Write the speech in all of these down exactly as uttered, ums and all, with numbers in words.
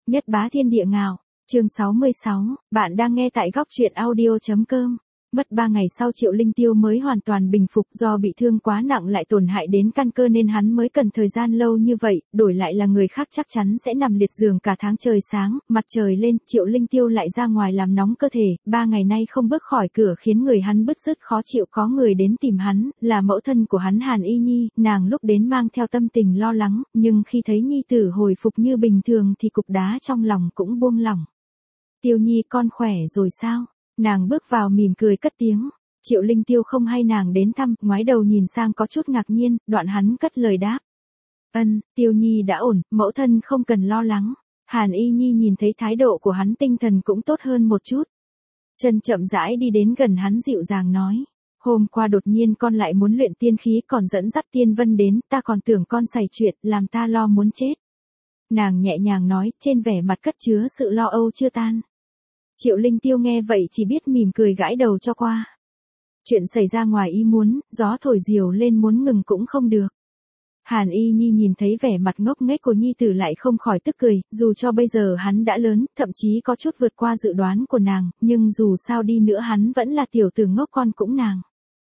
Nhất bá thiên địa ngạo, chương sáu mươi sáu, bạn đang nghe tại góc truyện audio.com. Mất ba ngày sau Triệu Linh Tiêu mới hoàn toàn bình phục, do bị thương quá nặng lại tổn hại đến căn cơ nên hắn mới cần thời gian lâu như vậy, đổi lại là người khác chắc chắn sẽ nằm liệt giường cả tháng. Trời sáng, mặt trời lên, Triệu Linh Tiêu lại ra ngoài làm nóng cơ thể, ba ngày nay không bước khỏi cửa khiến người hắn bứt rứt khó chịu. Có người đến tìm hắn, là mẫu thân của hắn Hàn Y Nhi, nàng lúc đến mang theo tâm tình lo lắng, nhưng khi thấy Nhi tử hồi phục như bình thường thì cục đá trong lòng cũng buông lỏng. Tiêu Nhi, con khỏe rồi sao? Nàng bước vào mỉm cười cất tiếng. Triệu Linh Tiêu không hay nàng đến thăm, ngoái đầu nhìn sang có chút ngạc nhiên, đoạn hắn cất lời đáp. Ân, Tiêu Nhi đã ổn, mẫu thân không cần lo lắng. Hàn Y Nhi nhìn thấy thái độ của hắn tinh thần cũng tốt hơn một chút. Chân chậm rãi đi đến gần hắn dịu dàng nói. Hôm qua đột nhiên con lại muốn luyện tiên khí còn dẫn dắt Tiên Vân đến, ta còn tưởng con xảy chuyện, làm ta lo muốn chết. Nàng nhẹ nhàng nói, trên vẻ mặt cất chứa sự lo âu chưa tan. Triệu Linh Tiêu nghe vậy chỉ biết mỉm cười gãi đầu cho qua. Chuyện xảy ra ngoài ý muốn, gió thổi diều lên muốn ngừng cũng không được. Hàn Y Nhi nhìn thấy vẻ mặt ngốc nghếch của nhi tử lại không khỏi tức cười, dù cho bây giờ hắn đã lớn, thậm chí có chút vượt qua dự đoán của nàng, nhưng dù sao đi nữa hắn vẫn là tiểu tử ngốc, con cũng nàng.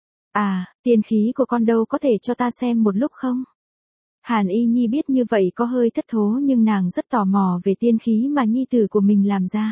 À, tiên khí của con đâu, có thể cho ta xem một lúc không? Hàn Y Nhi biết như vậy có hơi thất thố nhưng nàng rất tò mò về tiên khí mà nhi tử của mình làm ra.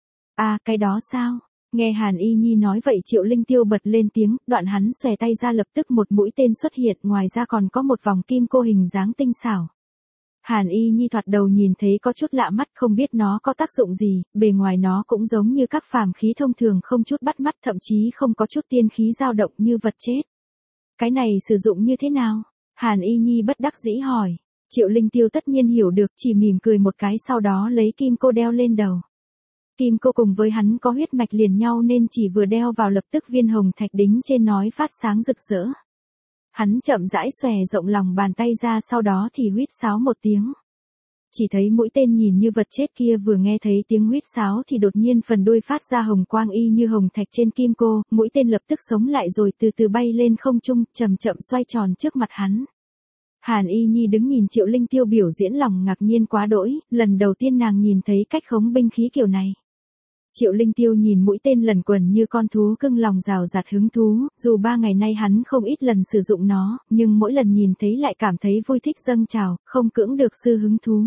À, cái đó sao? Nghe Hàn Y Nhi nói vậy Triệu Linh Tiêu bật lên tiếng, đoạn hắn xòe tay ra lập tức một mũi tên xuất hiện, ngoài ra còn có một vòng kim cô hình dáng tinh xảo. Hàn Y Nhi thoạt đầu nhìn thấy có chút lạ mắt, không biết nó có tác dụng gì, bề ngoài nó cũng giống như các phàm khí thông thường, không chút bắt mắt, thậm chí không có chút tiên khí dao động như vật chết. Cái này sử dụng như thế nào? Hàn Y Nhi bất đắc dĩ hỏi. Triệu Linh Tiêu tất nhiên hiểu được, chỉ mỉm cười một cái sau đó lấy kim cô đeo lên đầu. Kim cô cùng với hắn có huyết mạch liền nhau nên chỉ vừa đeo vào lập tức viên hồng thạch đính trên nói phát sáng rực rỡ. Hắn chậm rãi xòe rộng lòng bàn tay ra, sau đó thì huýt sáo một tiếng. Chỉ thấy mũi tên nhìn như vật chết kia vừa nghe thấy tiếng huýt sáo thì đột nhiên phần đuôi phát ra hồng quang y như hồng thạch trên kim cô, mũi tên lập tức sống lại rồi từ từ bay lên không trung, chậm chậm xoay tròn trước mặt hắn. Hàn Y Nhi đứng nhìn Triệu Linh Tiêu biểu diễn lòng ngạc nhiên quá đỗi, lần đầu tiên nàng nhìn thấy cách khống binh khí kiểu này. Triệu Linh Tiêu nhìn mũi tên lần quần như con thú cưng, lòng rào rạt hứng thú, dù ba ngày nay hắn không ít lần sử dụng nó, nhưng mỗi lần nhìn thấy lại cảm thấy vui thích dâng trào, không cưỡng được sự hứng thú.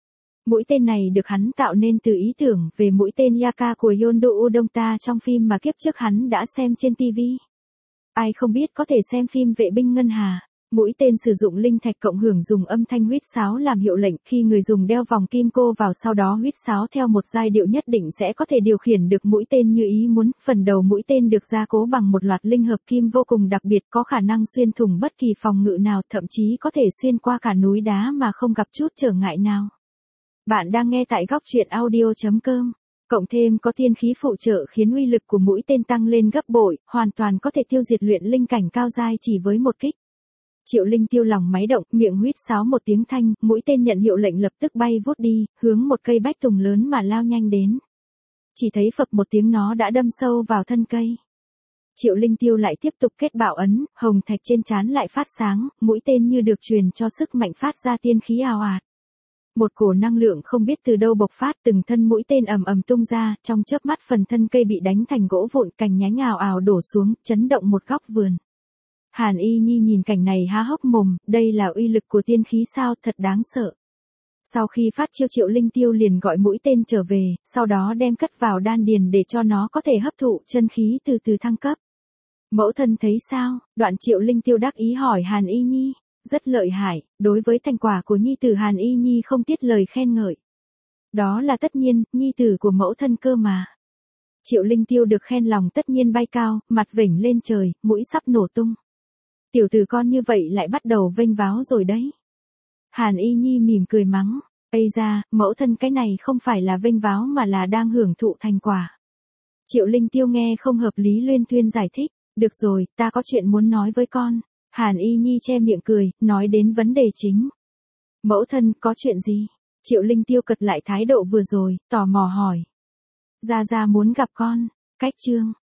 Mũi tên này được hắn tạo nên từ ý tưởng về mũi tên Yaka của Yondo Udonta trong phim mà kiếp trước hắn đã xem trên ti vi. Ai không biết có thể xem phim Vệ binh Ngân Hà. Mũi tên sử dụng linh thạch cộng hưởng dùng âm thanh huýt sáo làm hiệu lệnh, khi người dùng đeo vòng kim cô vào sau đó huýt sáo theo một giai điệu nhất định sẽ có thể điều khiển được mũi tên như ý muốn. Phần đầu mũi tên được gia cố bằng một loạt linh hợp kim vô cùng đặc biệt, có khả năng xuyên thủng bất kỳ phòng ngự nào, thậm chí có thể xuyên qua cả núi đá mà không gặp chút trở ngại nào. Bạn đang nghe tại góc truyện audio.com. Cộng thêm có tiên khí phụ trợ khiến uy lực của mũi tên tăng lên gấp bội, hoàn toàn có thể tiêu diệt luyện linh cảnh cao giai chỉ với một kích. Triệu Linh Tiêu lòng máy động, miệng huýt sáo một tiếng thanh, mũi tên nhận hiệu lệnh lập tức bay vút đi, hướng một cây bách tùng lớn mà lao nhanh đến. Chỉ thấy phập một tiếng nó đã đâm sâu vào thân cây. Triệu Linh Tiêu lại tiếp tục kết bảo ấn, hồng thạch trên trán lại phát sáng, mũi tên như được truyền cho sức mạnh phát ra tiên khí ào ạt. Một cổ năng lượng không biết từ đâu bộc phát, từng thân mũi tên ầm ầm tung ra, trong chớp mắt phần thân cây bị đánh thành gỗ vụn, cành nhánh ào ào đổ xuống, chấn động một góc vườn. Hàn Y Nhi nhìn cảnh này há hốc mồm, đây là uy lực của tiên khí sao, thật đáng sợ. Sau khi phát chiêu Triệu Linh Tiêu liền gọi mũi tên trở về, sau đó đem cất vào đan điền để cho nó có thể hấp thụ chân khí từ từ thăng cấp. Mẫu thân thấy sao? Đoạn Triệu Linh Tiêu đắc ý hỏi Hàn Y Nhi. Rất lợi hại, đối với thành quả của nhi tử Hàn Y Nhi không tiếc lời khen ngợi. Đó là tất nhiên, nhi tử của mẫu thân cơ mà. Triệu Linh Tiêu được khen lòng tất nhiên bay cao, mặt vểnh lên trời, mũi sắp nổ tung. Tiểu tử con như vậy lại bắt đầu vênh váo rồi đấy. Hàn Y Nhi mỉm cười mắng, ây da, mẫu thân cái này không phải là vênh váo mà là đang hưởng thụ thành quả. Triệu Linh Tiêu nghe không hợp lý luyên thuyên giải thích, được rồi, ta có chuyện muốn nói với con. Hàn Y Nhi che miệng cười, nói đến vấn đề chính. Mẫu thân, có chuyện gì? Triệu Linh Tiêu cật lại thái độ vừa rồi, tò mò hỏi. Gia Gia muốn gặp con. Cách chương.